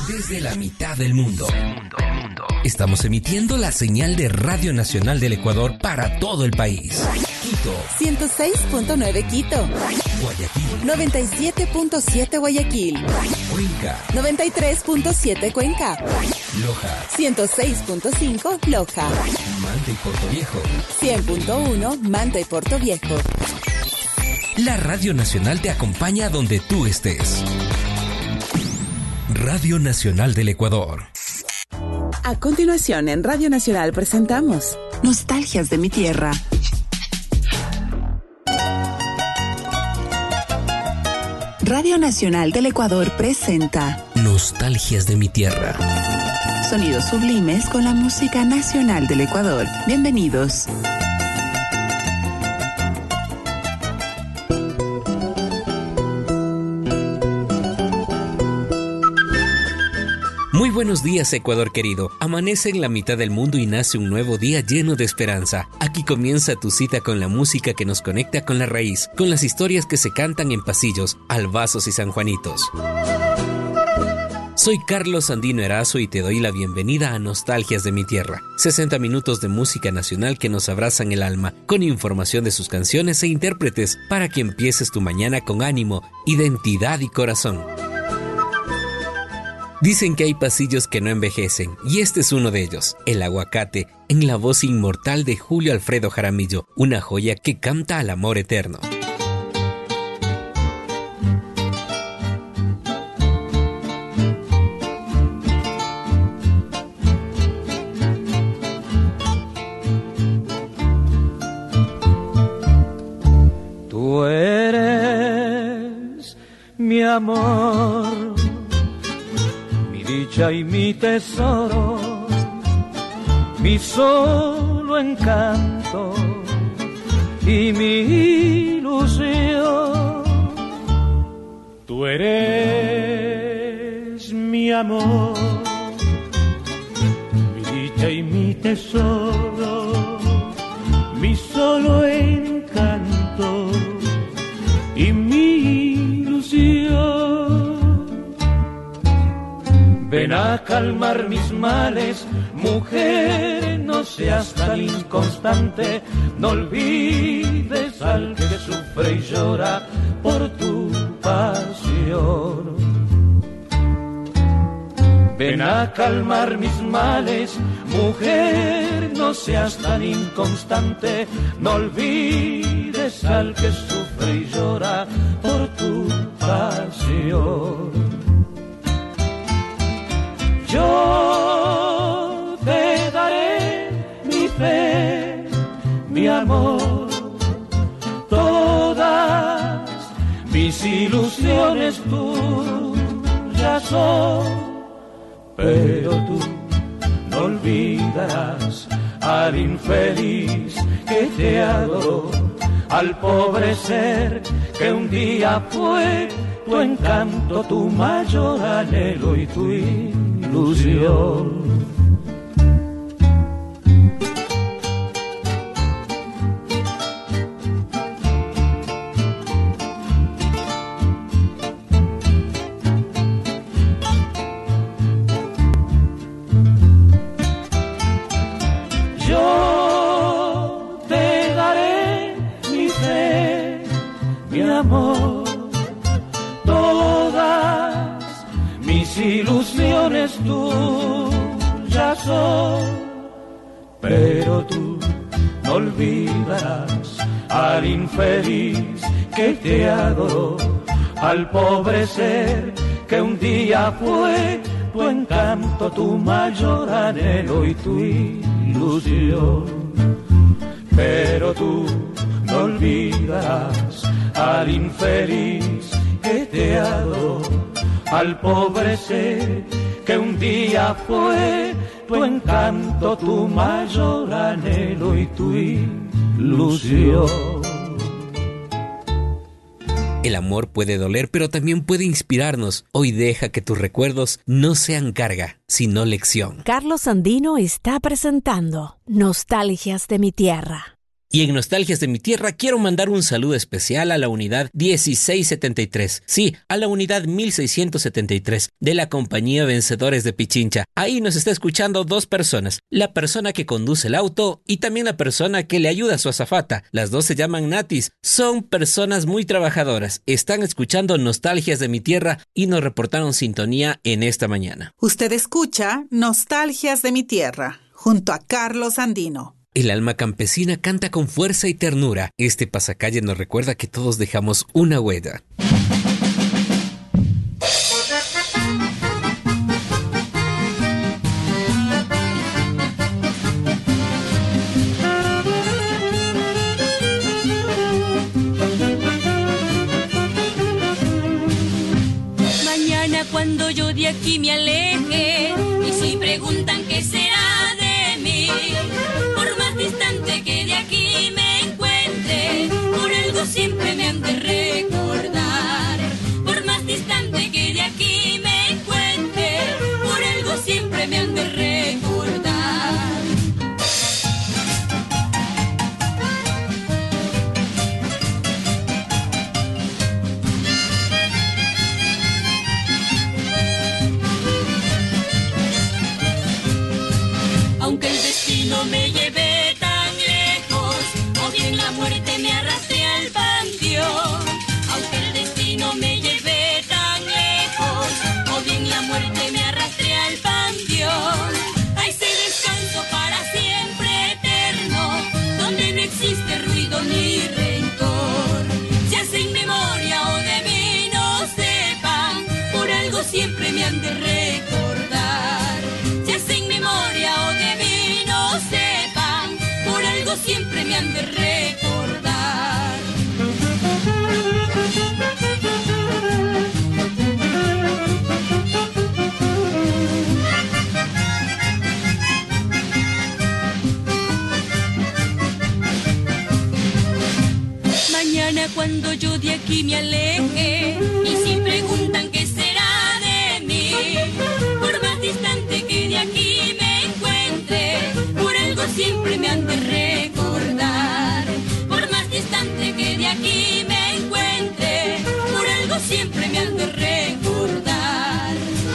Desde la mitad del mundo. Estamos emitiendo la señal de Radio Nacional del Ecuador para todo el país. Quito 106.9 Quito. Guayaquil 97.7 Guayaquil. Cuenca 93.7 Cuenca. Loja 106.5 Loja. Manta y Portoviejo 100.1 Manta y Portoviejo. La Radio Nacional te acompaña donde tú estés. Radio Nacional del Ecuador. A continuación en Radio Nacional presentamos Nostalgias de mi tierra. Radio Nacional del Ecuador presenta Nostalgias de mi tierra. Sonidos sublimes con la música nacional del Ecuador. Bienvenidos. Muy buenos días, Ecuador querido. Amanece en la mitad del mundo y nace un nuevo día lleno de esperanza. Aquí comienza tu cita con la música que nos conecta con la raíz, con las historias que se cantan en pasillos, albazos y sanjuanitos. Soy Carlos Andino Erazo y te doy la bienvenida a Nostalgias de mi tierra. 60 minutos de música nacional que nos abrazan el alma, con información de sus canciones e intérpretes, para que empieces tu mañana con ánimo, identidad y corazón. Dicen que hay pasillos que no envejecen, y este es uno de ellos, El Aguacate, en la voz inmortal de Julio Alfredo Jaramillo, una joya que canta al amor eterno. Tú eres mi amor, dicha y mi tesoro, mi solo encanto y mi ilusión. Tú eres mi amor, mi dicha y mi tesoro, mi solo encanto y mi ilusión. Ven a calmar mis males, mujer, no seas tan inconstante, no olvides al que sufre y llora por tu pasión. Ven a calmar mis males, mujer, no seas tan inconstante, no olvides al que sufre y llora por tu pasión. Yo te daré mi fe, mi amor, todas mis ilusiones tuyas son, pero tú no olvidarás al infeliz que te adoró, al pobre ser que un día fue tu encanto, tu mayor anhelo y tu ilusión. Yo te daré mi fe, mi amor, todas mis ilusiones tuyas son, pero tú no olvidarás al infeliz que te adoró, al pobre ser que un día fue tu encanto, tu mayor anhelo y tu ilusión. Pero tú no olvidarás al infeliz que te adoró, al pobre ser que un día fue tu encanto, tu mayor anhelo y tu ilusión. El amor puede doler, pero también puede inspirarnos. Hoy deja que tus recuerdos no sean carga, sino lección. Carlos Andino está presentando Nostalgias de mi tierra. Y en Nostalgias de mi Tierra quiero mandar un saludo especial a la unidad 1673. Sí, a la unidad 1673 de la compañía Vencedores de Pichincha. Ahí nos está escuchando 2 personas. La persona que conduce el auto y también la persona que le ayuda a su azafata. Las 2 se llaman Natis. Son personas muy trabajadoras. Están escuchando Nostalgias de mi Tierra y nos reportaron sintonía en esta mañana. Usted escucha Nostalgias de mi Tierra junto a Carlos Andino. El alma campesina canta con fuerza y ternura. Este pasacalle nos recuerda que todos dejamos una huella. Mañana cuando yo de aquí me aleje y si preguntan qué será de mí, distante que de aquí me encuentre, por algo siempre me han de recordar. Por más distante que de aquí me encuentre, por algo siempre me han de recordar. Aunque el destino me lleve la muerte me arrastre al panteón, aunque el destino me lleve tan lejos, o bien la muerte me arrastre al panteón. Hay ese descanso para siempre eterno, donde no existe ruido ni rencor. Si hacen memoria o de mí no sepan, por algo siempre me han de recordar. Si hacen memoria o de mí no sepan, por algo siempre me han de recordar. Mañana cuando yo de aquí me aleje y si preguntan qué será de mí, por más distante que de aquí me encuentre, por algo siempre me han de recordar. Por más distante que de aquí me encuentre, por algo siempre me han de recordar.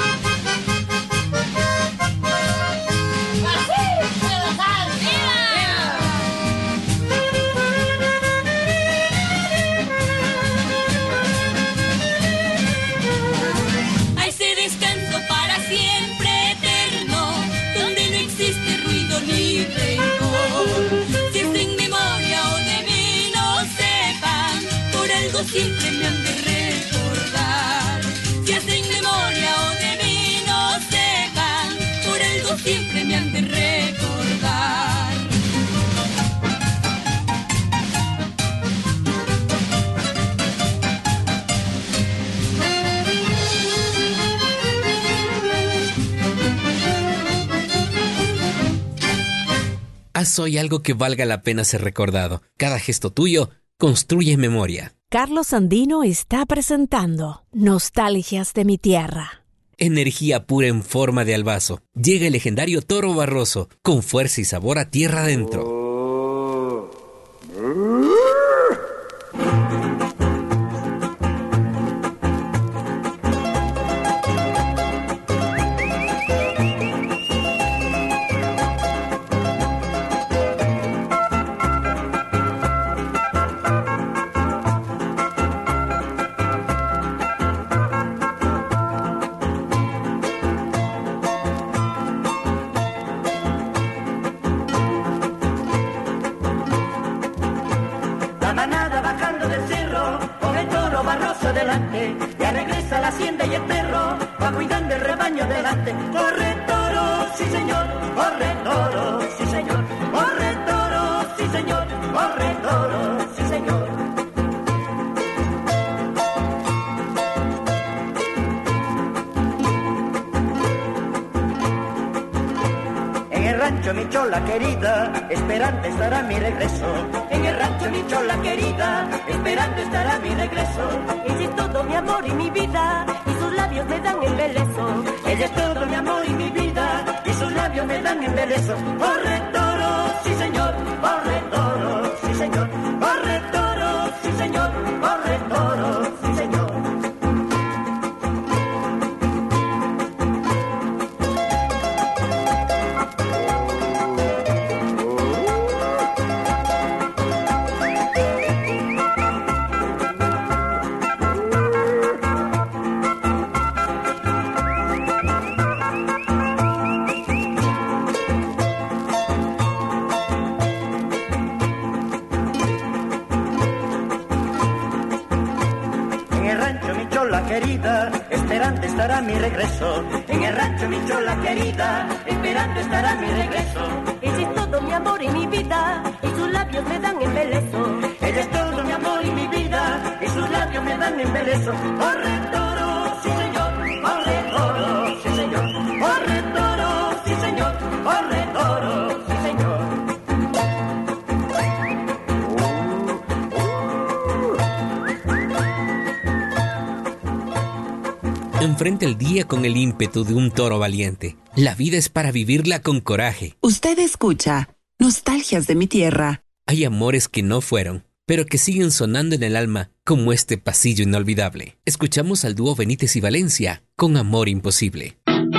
A ese descanso para siempre eterno, donde no existe ruido ni rencor. Si es en memoria o de mí no sepan, por algo siempre me han de recordar. Si hacen memoria o de mí no sepan, por algo siempre me han de recordar. Haz hoy algo que valga la pena ser recordado. Cada gesto tuyo construye memoria. Carlos Andino está presentando Nostalgias de mi Tierra. Energía pura en forma de albazo. Llega el legendario Toro Barroso, con fuerza y sabor a tierra adentro. Adelante, ya regresa la hacienda y el perro va cuidando el rebaño delante. Corre toro, sí señor, corre toro, sí señor, corre toro, sí señor, corre toro, sí señor. En el rancho mi chola querida, esperando estará mi regreso. En el rancho mi chola querida, esperando estará mi regreso. Ella es todo mi amor y mi vida, y sus labios me dan embeleso. Ella es todo mi amor y mi vida, y sus labios me dan embeleso. Corre toro, sí señor, corre toro, sí mi regreso. En el rancho mi chola querida, esperando estará mi regreso. Ella es todo mi amor y mi vida, y sus labios me dan embeleso. Ella es todo mi amor y mi vida, y sus labios me dan embeleso. Corre toro, sí señor, corre toro, sí señor. Corre toro, sí señor, corre toro, sí señor. Enfrenta el día con el ímpetu de un toro valiente. La vida es para vivirla con coraje. Usted escucha Nostalgias de mi Tierra. Hay amores que no fueron, pero que siguen sonando en el alma, como este pasillo inolvidable. Escuchamos al dúo Benítez y Valencia con Amor Imposible.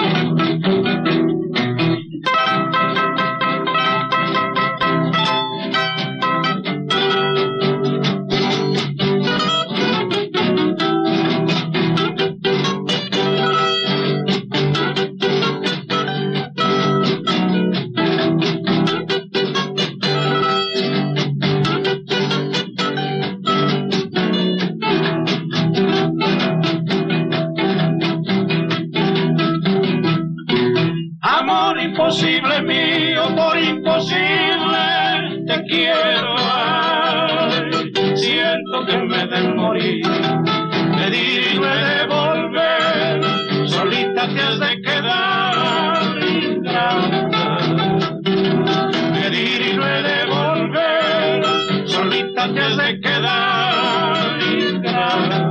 Imposible mío, por imposible te quiero. Ay, siento que me de morir, pedir y me de volver, solita te has de quedar ingrata. Pedir y me de volver, solita te has de quedar ingrata.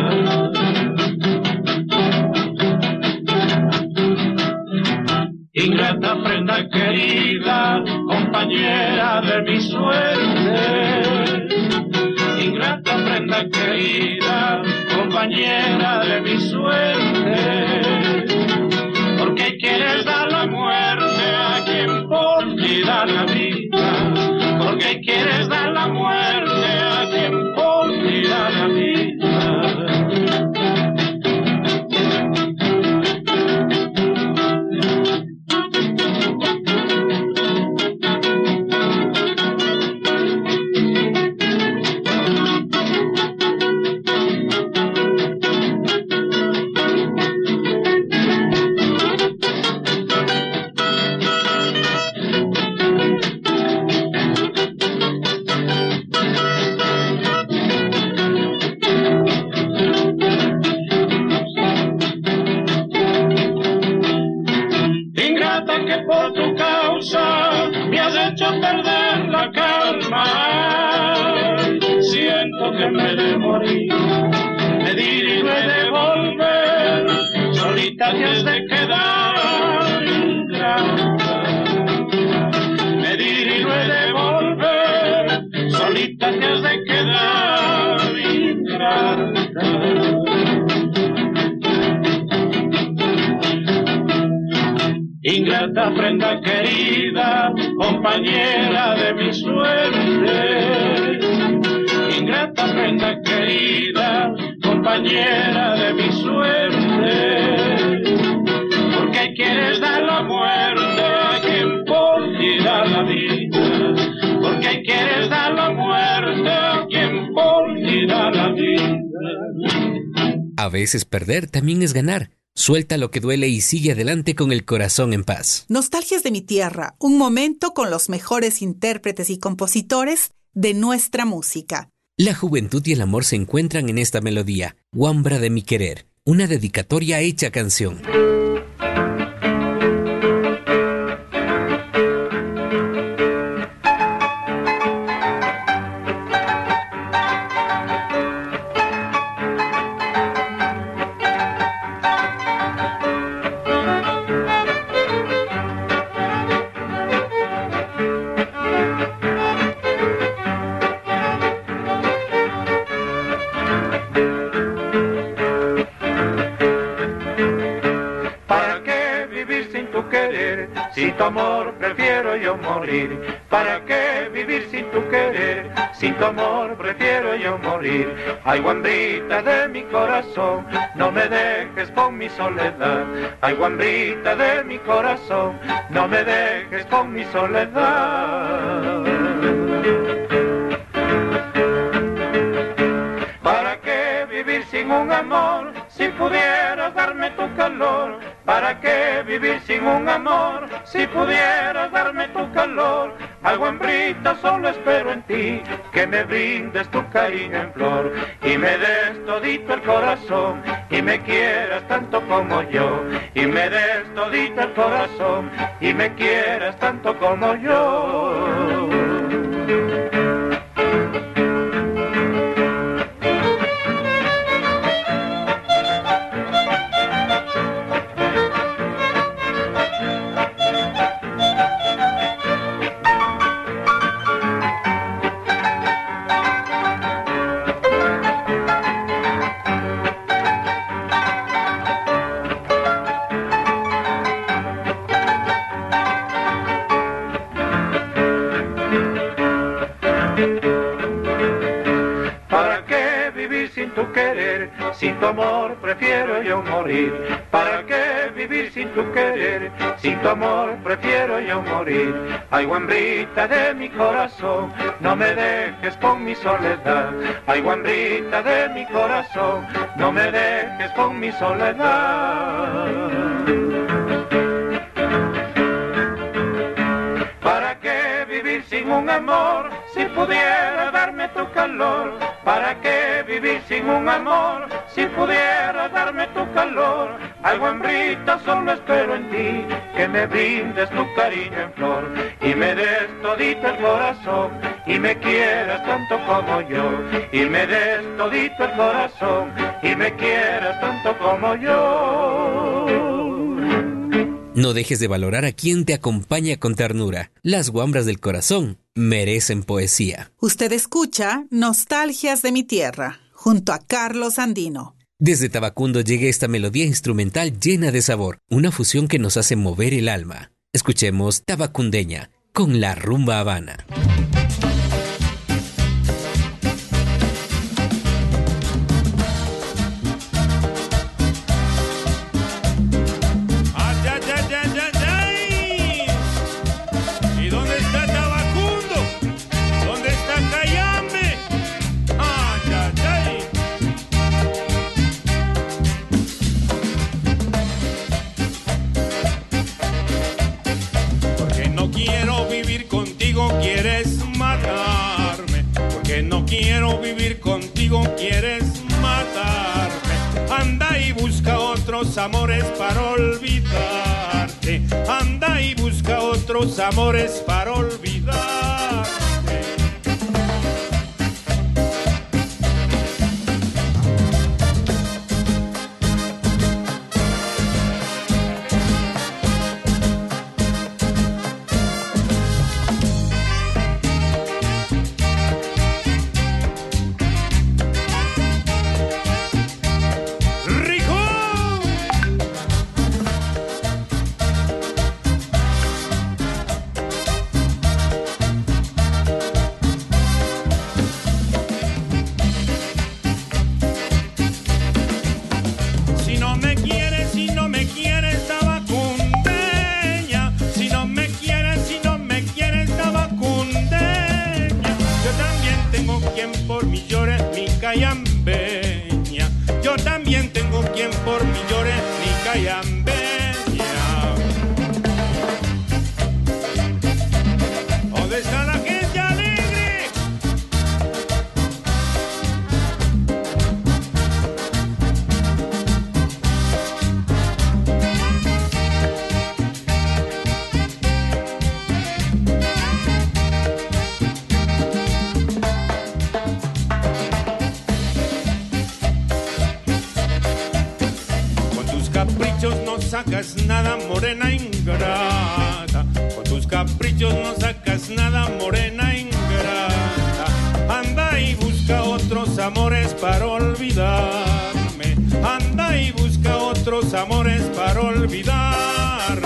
Ingrata prenda querida, compañera de mi suerte. Ingrata prenda querida, compañera de mi suerte. Porque quieres dar la muerte a quien por ti da la vida. Porque quieres dar la muerte a quien por ti da la vida. Perder la calma, siento que me de morir, pedir y me de volver, solita te has de quedar ingrata. Pedir y me de volver, solita te has de quedar ingrata. Ingrata prenda querida, compañera de mi suerte. Ingrata prenda querida, compañera de mi suerte. Porque quieres dar la muerte a quien por ti da la vida. Porque quieres dar la muerte a quien por ti da la vida. A veces perder también es ganar. Suelta lo que duele y sigue adelante con el corazón en paz. Nostalgias de mi tierra, un momento con los mejores intérpretes y compositores de nuestra música. La juventud y el amor se encuentran en esta melodía, Huambra de mi querer, una dedicatoria hecha canción. Sin tu amor prefiero yo morir. ¿Para qué vivir sin tu querer? Sin tu amor prefiero yo morir. Ay, guambrita de mi corazón, no me dejes con mi soledad. Ay, guambrita de mi corazón, no me dejes con mi soledad. ¿Para qué vivir sin un amor? Si pudieras darme tu calor. ¿Para qué vivir sin un amor? Si pudieras darme tu calor. Algo hembrita, solo espero en ti, que me brindes tu cariño en flor y me des todito el corazón y me quieras tanto como yo, y me des todito el corazón y me quieras tanto como yo. Sin tu amor prefiero yo morir. ¿Para qué vivir sin tu querer? Sin tu amor prefiero yo morir. Ay, guambrita de mi corazón, no me dejes con mi soledad. Ay, guambrita de mi corazón, no me dejes con mi soledad. ¿Para qué vivir sin un amor? Si pudiera darme tu calor. ¿Para qué vivir sin un amor? Si pudiera darme tu calor. Algo hembrita, solo espero en ti, que me brindes tu cariño en flor y me des todito el corazón y me quieras tanto como yo, y me des todito el corazón y me quieras tanto como yo. No dejes de valorar a quien te acompaña con ternura. Las guambras del corazón merecen poesía. Usted escucha Nostalgias de mi tierra, junto a Carlos Andino. Desde Tabacundo llega esta melodía instrumental llena de sabor, una fusión que nos hace mover el alma. Escuchemos Tabacundeña con la rumba Habana. Quiero vivir contigo, quieres matarme. Anda y busca otros amores para olvidarte. Anda y busca otros amores para olvidarte. Yo también tengo quien por mí llore mi cayambeña. ¿Dónde está la gente alegre? No sacas nada, morena ingrata. Con tus caprichos no sacas nada, morena ingrata. Anda y busca otros amores para olvidarme. Anda y busca otros amores para olvidarme.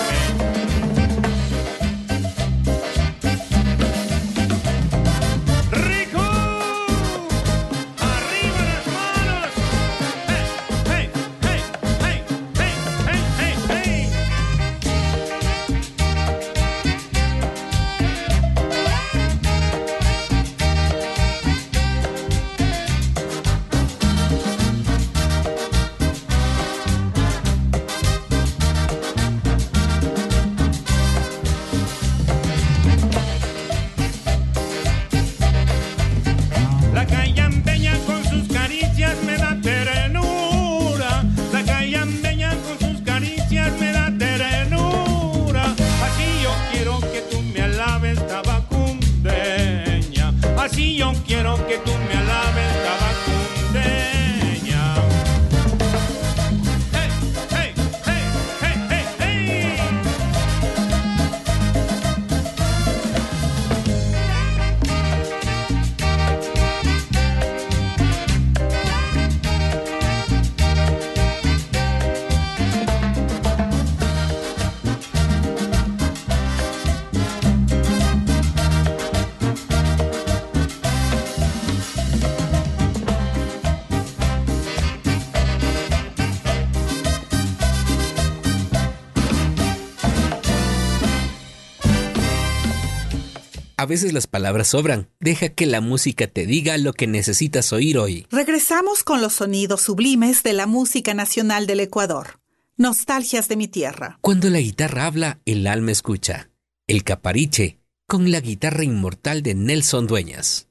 a veces las palabras sobran. Deja que la música te diga lo que necesitas oír hoy. Regresamos con los sonidos sublimes de la música nacional del Ecuador. Nostalgias de mi tierra. Cuando la guitarra habla, el alma escucha. El Capariche, con la guitarra inmortal de Nelson Dueñas.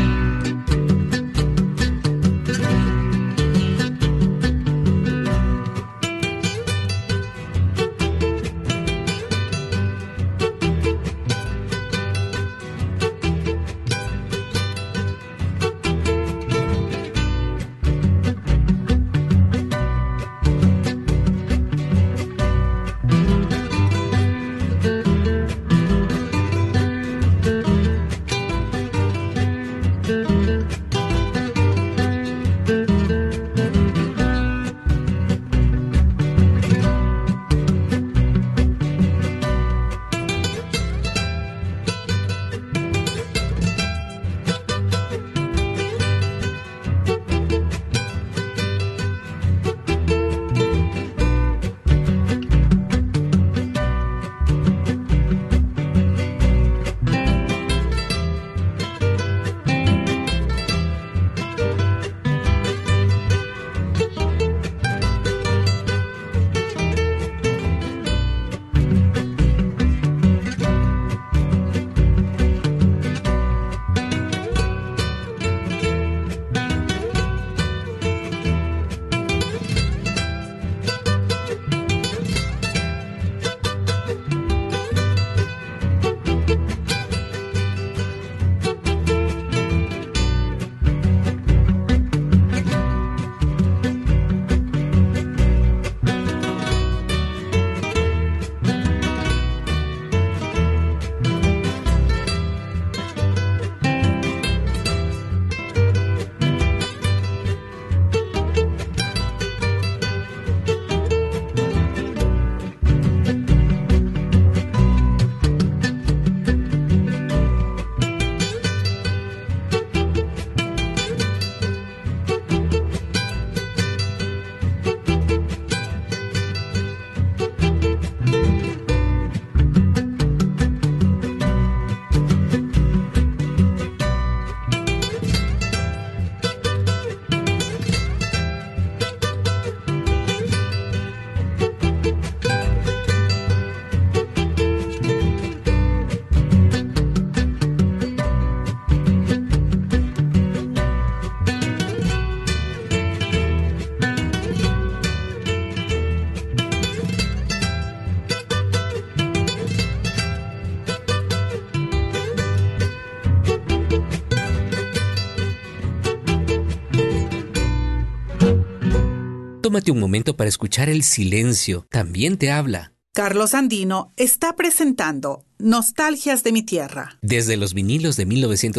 Tómate un momento para escuchar el silencio. También te habla. Carlos Andino está presentando Nostalgias de mi tierra. Desde los vinilos de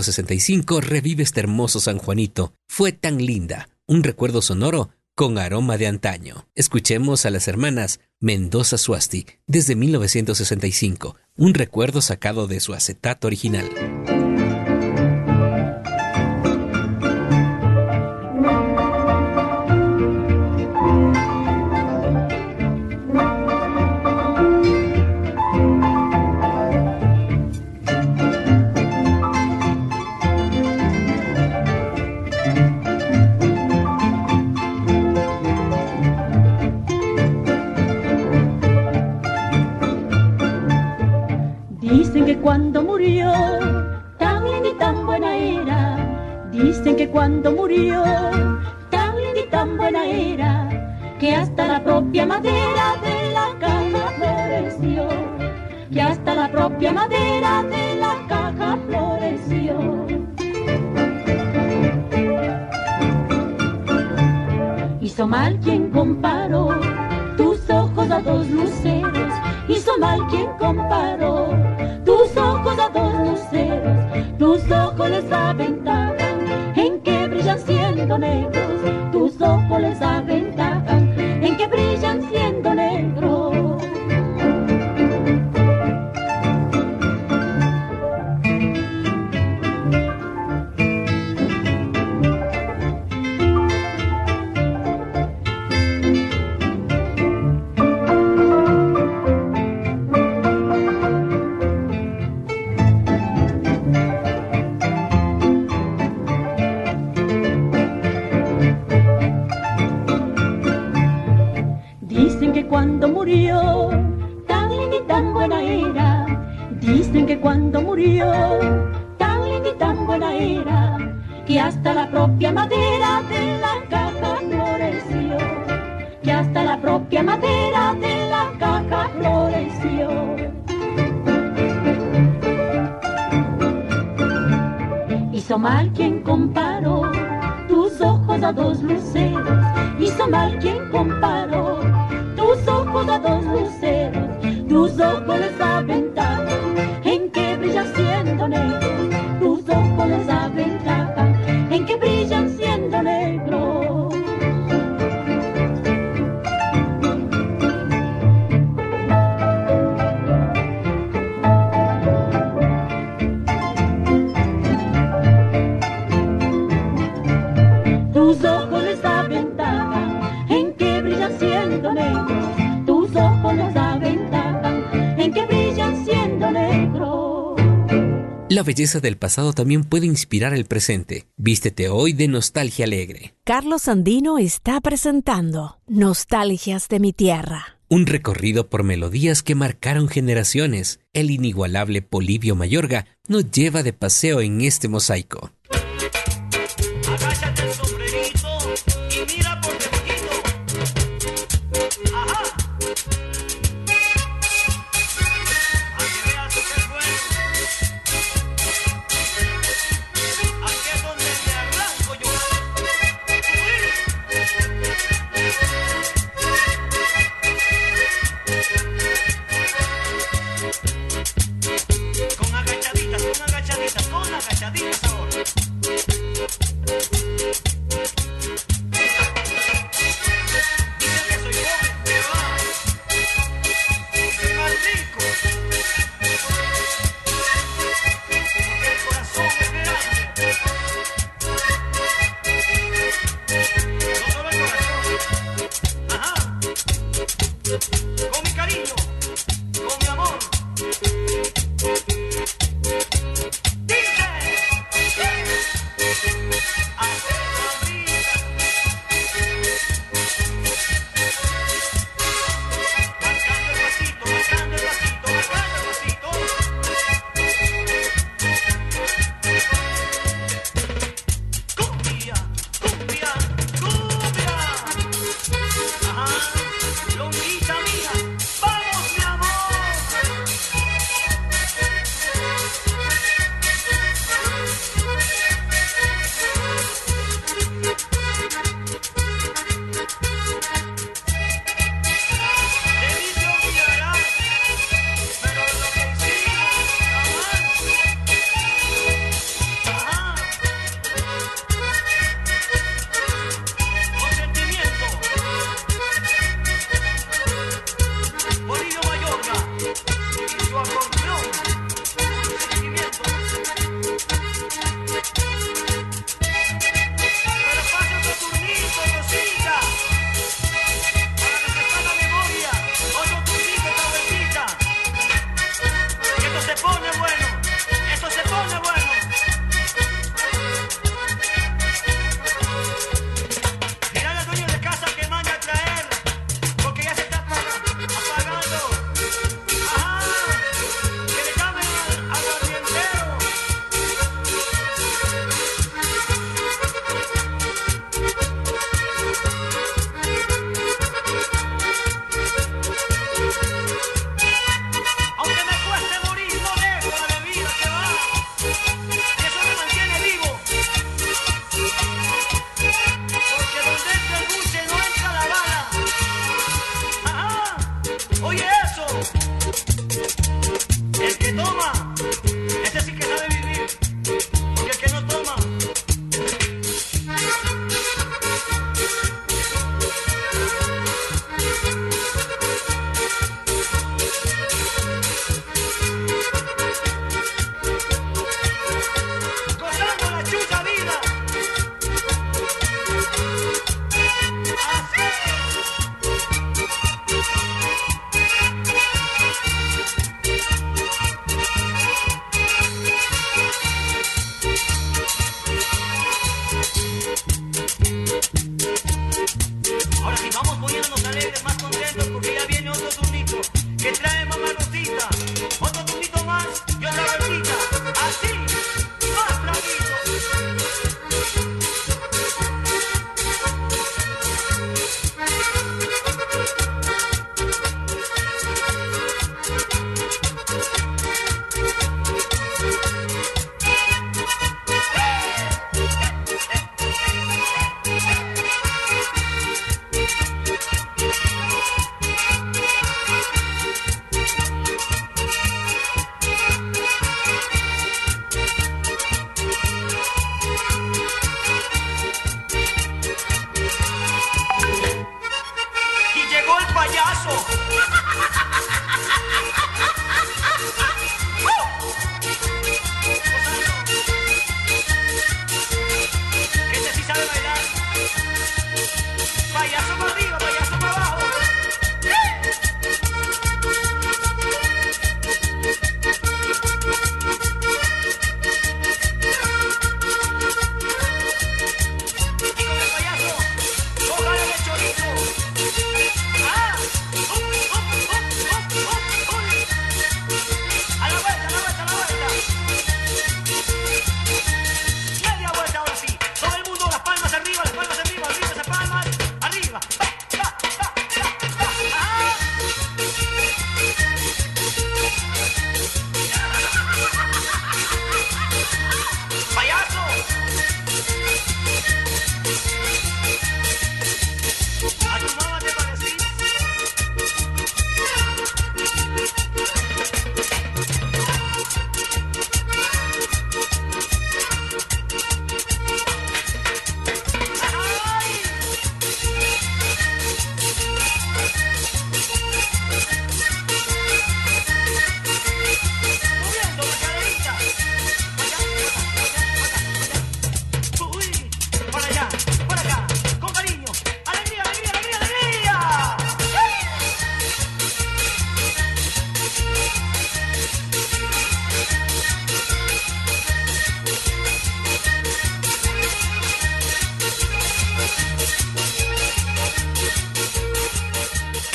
1965 revive este hermoso San Juanito. Fue tan linda. Un recuerdo sonoro con aroma de antaño. Escuchemos a las hermanas Mendoza Suasti desde 1965. Un recuerdo sacado de su acetato original. Cuando murió, tan linda y tan buena era. Dicen que cuando murió, tan linda y tan buena era, que hasta la propia madera de la caja floreció, que hasta la propia madera de la caja floreció. Hizo mal quien comparó tus ojos a dos luceros, hizo mal quien comparó tus ojos a dos luceros, tus ojos les aventajan en que brillan siendo negros, tus ojos les aventajan en que brillan siendo negros. cuando murió. Tan linda y tan buena era, que hasta la propia madera de la caja floreció. Que hasta la propia madera de la caja floreció. Hizo mal quien comparó tus ojos a dos luceros. Hizo mal quien comparó tus ojos a dos luceros. Tus ojos les aventajan en que brillan siendo negros. Tus ojos les aventajan en que brillan siendo negros. Tus ojos les aventajan en que brillan siendo negros. Tus ojos les aventajan en que brillan siendo negros. La belleza del pasado también puede inspirar el presente. Vístete hoy de nostalgia alegre. Carlos Andino está presentando Nostalgias de mi tierra. Un recorrido por melodías que marcaron generaciones. El inigualable Polibio Mayorga nos lleva de paseo en este mosaico. Agáchate el sombrerito y mira por debajito. Ajá. Aquí veas que es bueno. Aquí es donde me arranco yo. Con agachaditas, con agachaditas, con agachaditas ahora. Con mi cariño, con mi amor. Dice, marcando el pasito, marcando el pasito, marcando el pasito. Cumbia, cumbia, cumbia. Ajá, longuita mía, vamos mi amor. Debí de olvidar, pero lo que hicimos jamás. Ajá, con sentimiento. Polibio Mayorga y su acordeón con sentimiento. Pero pasa otro turnito, Rosita, para refrescar la memoria. Otro turnito, cabecita. Que esto se pone bueno, esto se pone bueno. Mira al dueño de casa que manda a traer, porque ya se está apagando. Ajá, que le llamen al ambientero. Aunque me cueste morir, no dejo la bebida que va. Y eso me mantiene vivo. Porque donde entra el buche no entra la bala. Ajá, oye eso. El que toma, ese sí que sabe vivir. Porque el que no toma. Gozando la chucha vida. Así.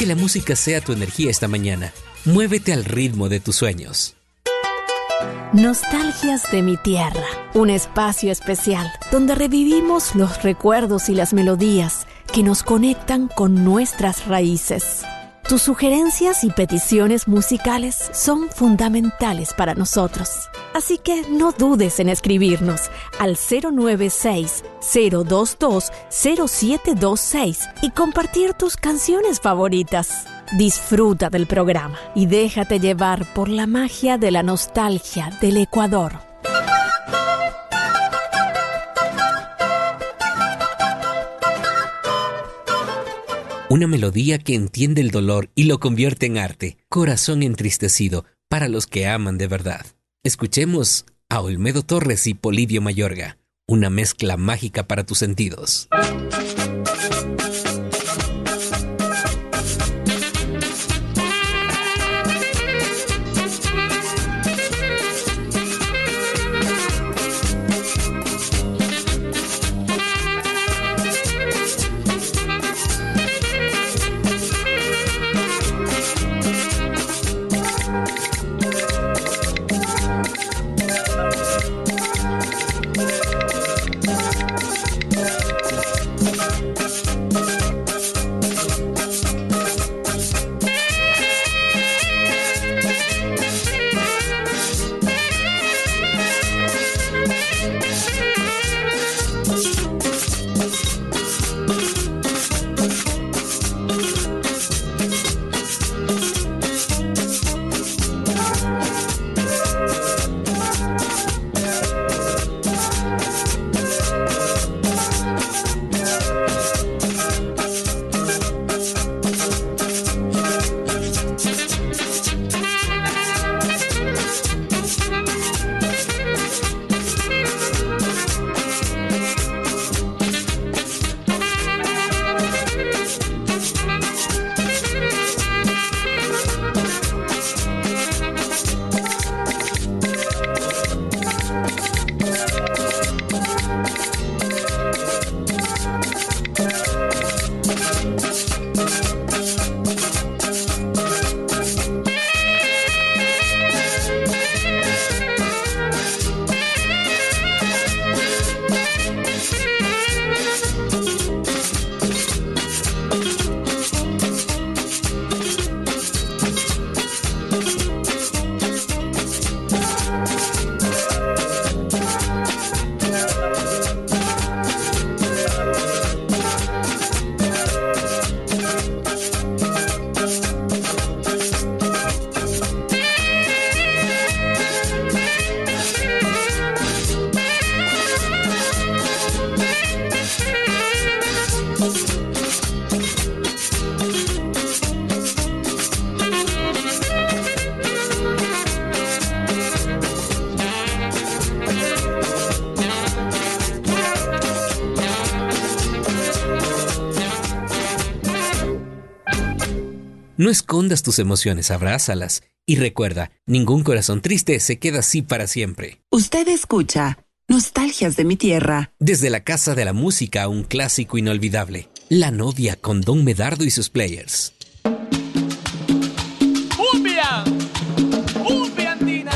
que la música sea tu energía esta mañana. Muévete al ritmo de tus sueños. Nostalgias de mi tierra, un espacio especial donde revivimos los recuerdos y las melodías que nos conectan con nuestras raíces. Tus sugerencias y peticiones musicales son fundamentales para nosotros. Así que no dudes en escribirnos al 096-022-0726 y compartir tus canciones favoritas. Disfruta del programa y déjate llevar por la magia de la nostalgia del Ecuador. Una melodía que entiende el dolor y lo convierte en arte. Corazón entristecido para los que aman de verdad. Escuchemos a Olmedo Torres y Polibio Mayorga. Una mezcla mágica para tus sentidos. No escondas tus emociones, abrázalas. Y recuerda, ningún corazón triste se queda así para siempre. Usted escucha Nostalgias de mi tierra. Desde la Casa de la Música, un clásico inolvidable. La novia con Don Medardo y sus players. ¡Cumbia! ¡Cumbia andina!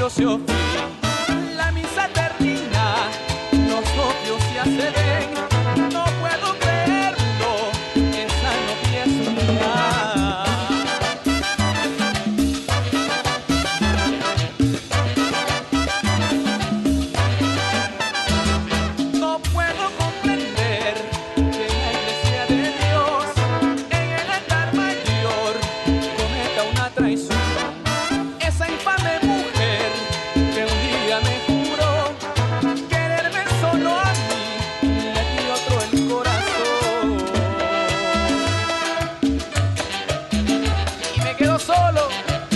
negocio fin, la misa termina, los novios ya se ven, no puedo creerlo, esa novia es mía. No puedo comprender que la iglesia de Dios en el altar mayor cometa una traición. Esa infame mujer que un día me juró quererme solo a mí, le di otro el corazón y me quedo solo.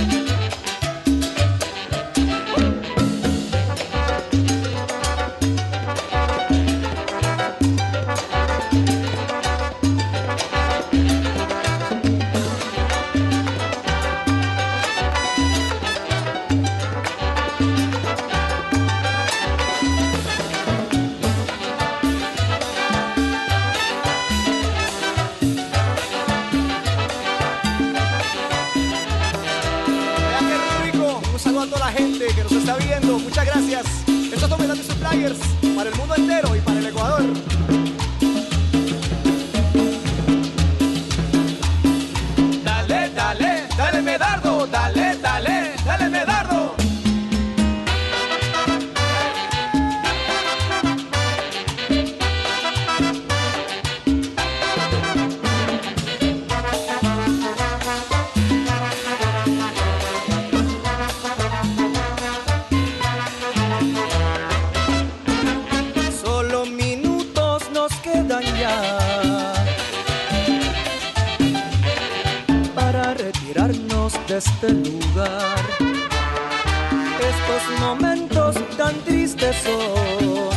A toda la gente que nos está viendo, muchas gracias. Estos son Melody Suppliers para el mundo entero y para el Ecuador. Dale, dale, dale Medardo, dale, dale, dale Medardo. Solo minutos nos quedan ya para retirarnos de este lugar. Estos momentos tan tristes son.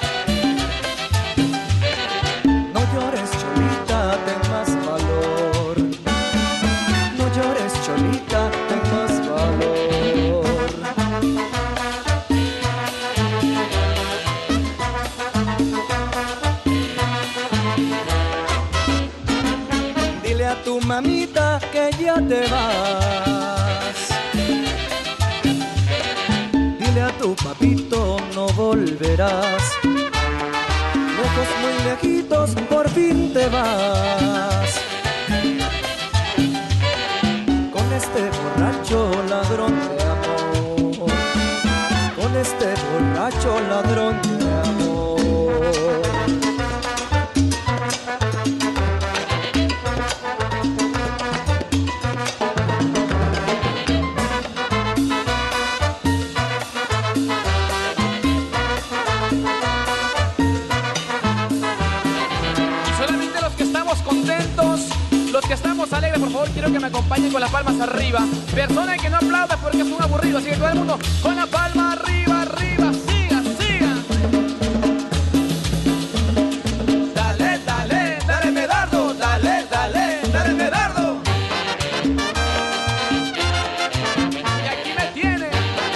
No llores, Cholita, ten más valor. No llores, Cholita, ten más valor. Dile a tu mamita que ya te vas. Dile a tu papito no volverás. Lejos, muy lejitos, por fin te vas. Con este borracho ladrón de amor. Con este borracho ladrón de amor. Contentos, los que estamos alegres, por favor, quiero que me acompañen con las palmas arriba. Persona que no aplauda porque es un aburrido, así que todo el mundo con la palma arriba, arriba, siga, siga. Dale, dale, dale Medardo, dale, dale, dale Medardo. Y aquí me tiene,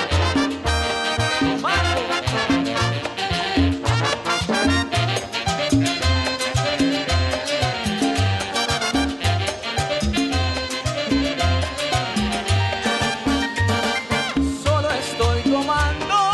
tomando. Solo estoy tomando.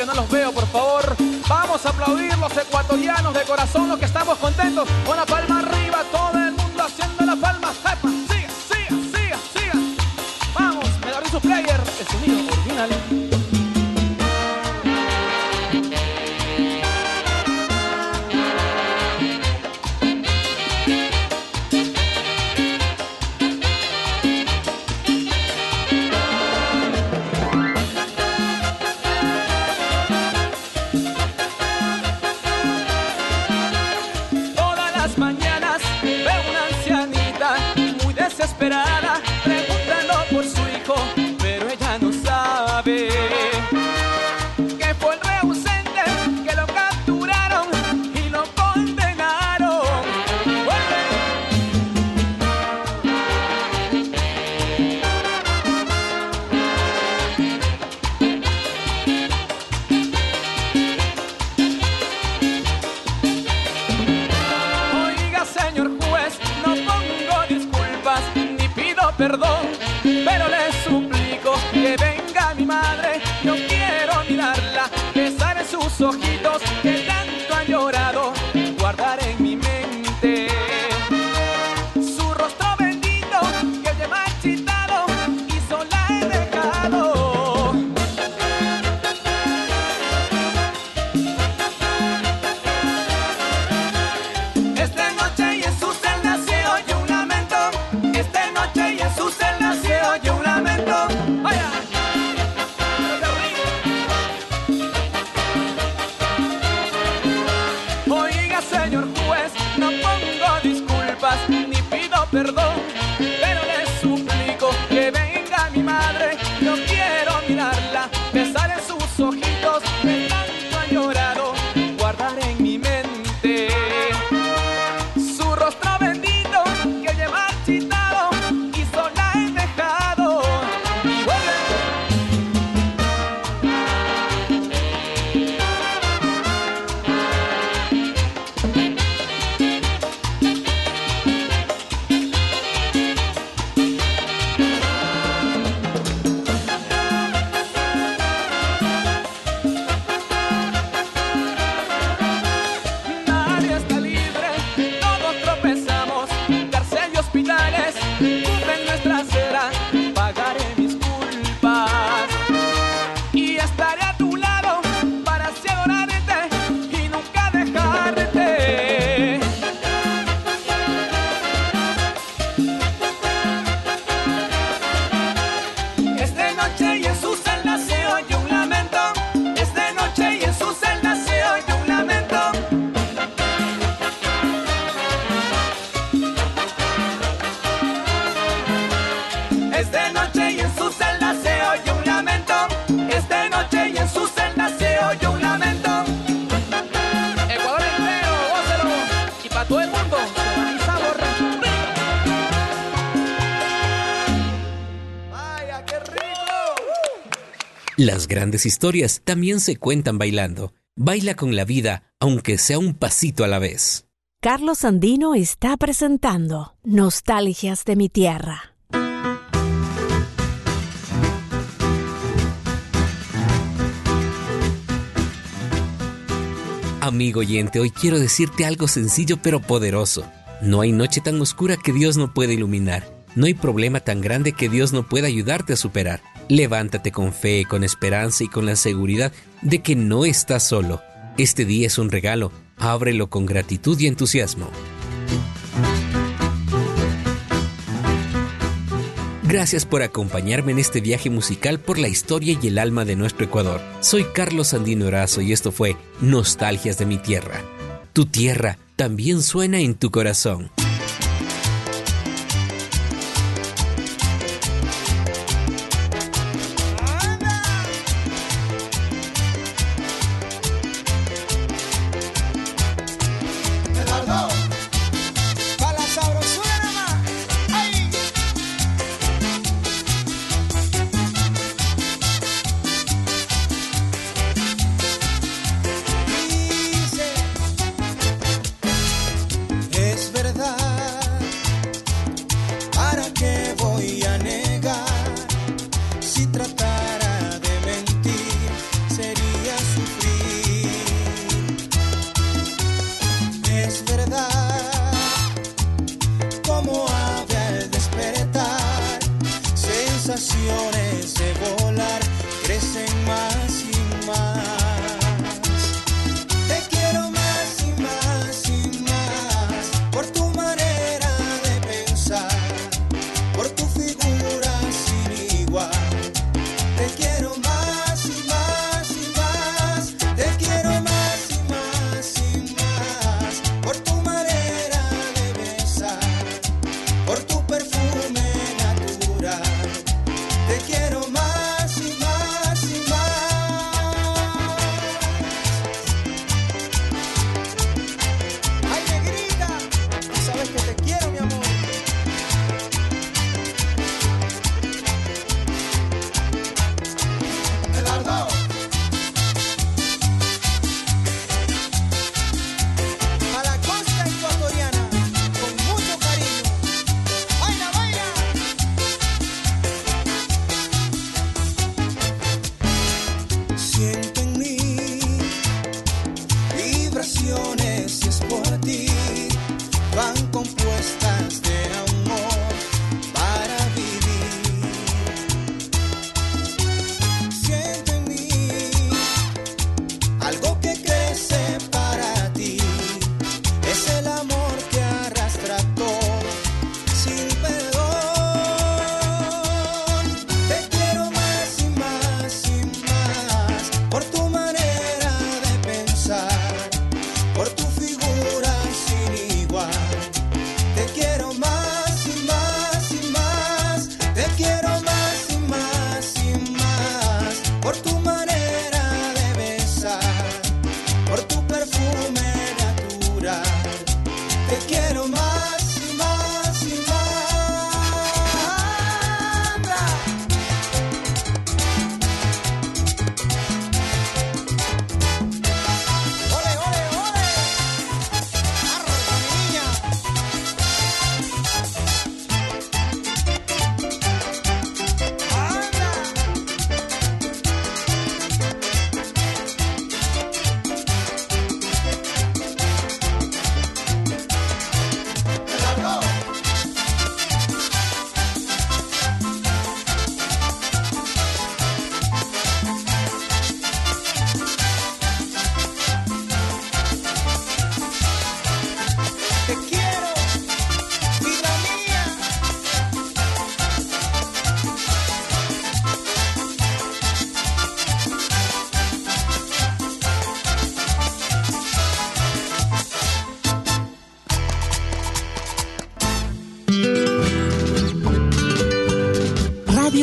no los veo, por favor. Vamos a aplaudir los ecuatorianos de corazón, los que estamos contentos. Con la palma arriba, todo el mundo haciendo la palma. ¡Epa! Siga, siga, siga, siga. Vamos, me abrí su player, el sonido original. Desesperada, preguntando por su hijo, pero ella no sabe que fue el rey ausente que lo capturaron y lo condenaron. Oiga, señor juez, no pongo disculpas ni pido perdón, pero le suplico que venga mi madre. Yo quiero mirarla, besar en sus ojitos que tanto han llorado, guardar en mi mente su rostro bendito que ella marchitado y sola he dejado. Esta noche y en su celda se oye un lamento. Esta noche y en su celda se oye un lamento. ¡Vaya! Oiga, señor juez, no pongo disculpas ni pido perdón, pero le suplico que venga mi madre. Yo quiero mirarla, besar en sus ojitos que tanto han llorado, guardar en mi mente su rostro bendito que ella marchitado y sola he dejado. Y nadie está libre, todos tropezamos, cárcel y hospitales cubren nuestra acera. Pagaré mis culpas y estaré a tu lado para así adorarte y nunca dejarte. Esta noche y en su celda se oye un lamento. Esta noche y en su celda se oye un lamento. Esta noche y en su celda se oye un lamento. Esta noche y en su celda se oye un lamento. Ecuador entero, gócelo. Y para todo el mundo, con sabor. ¡Vaya, qué rico! Las grandes historias también se cuentan bailando. Baila con la vida, aunque sea un pasito a la vez. Carlos Andino está presentando Nostalgias de mi tierra. Amigo oyente, hoy quiero decirte algo sencillo pero poderoso. No hay noche tan oscura que Dios no pueda iluminar. No hay problema tan grande que Dios no pueda ayudarte a superar. Levántate con fe, con esperanza y con la seguridad de que no estás solo. Este día es un regalo. Ábrelo con gratitud y entusiasmo. Gracias por acompañarme en este viaje musical por la historia y el alma de nuestro Ecuador. Soy Carlos Andino Erazo y esto fue Nostalgias de mi tierra. Tu tierra también suena en tu corazón. Es verdad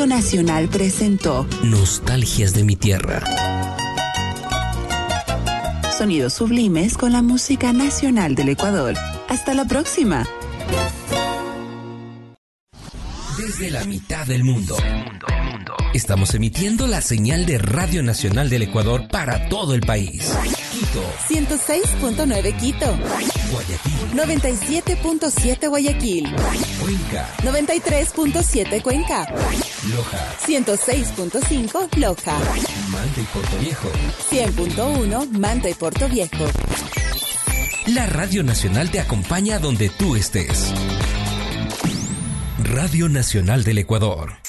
Radio Nacional presentó Nostalgias de mi tierra. Sonidos sublimes con la música nacional del Ecuador. Hasta la próxima. Desde la mitad del mundo. Estamos emitiendo la señal de Radio Nacional del Ecuador para todo el país. Quito 106.9 Quito. Guayaquil 97.7 Guayaquil. Cuenca 93.7 Cuenca. Loja 106.5 Loja. Manta y Puerto Viejo 100.1 Manta y Puerto Viejo. La Radio Nacional te acompaña donde tú estés. Radio Nacional del Ecuador.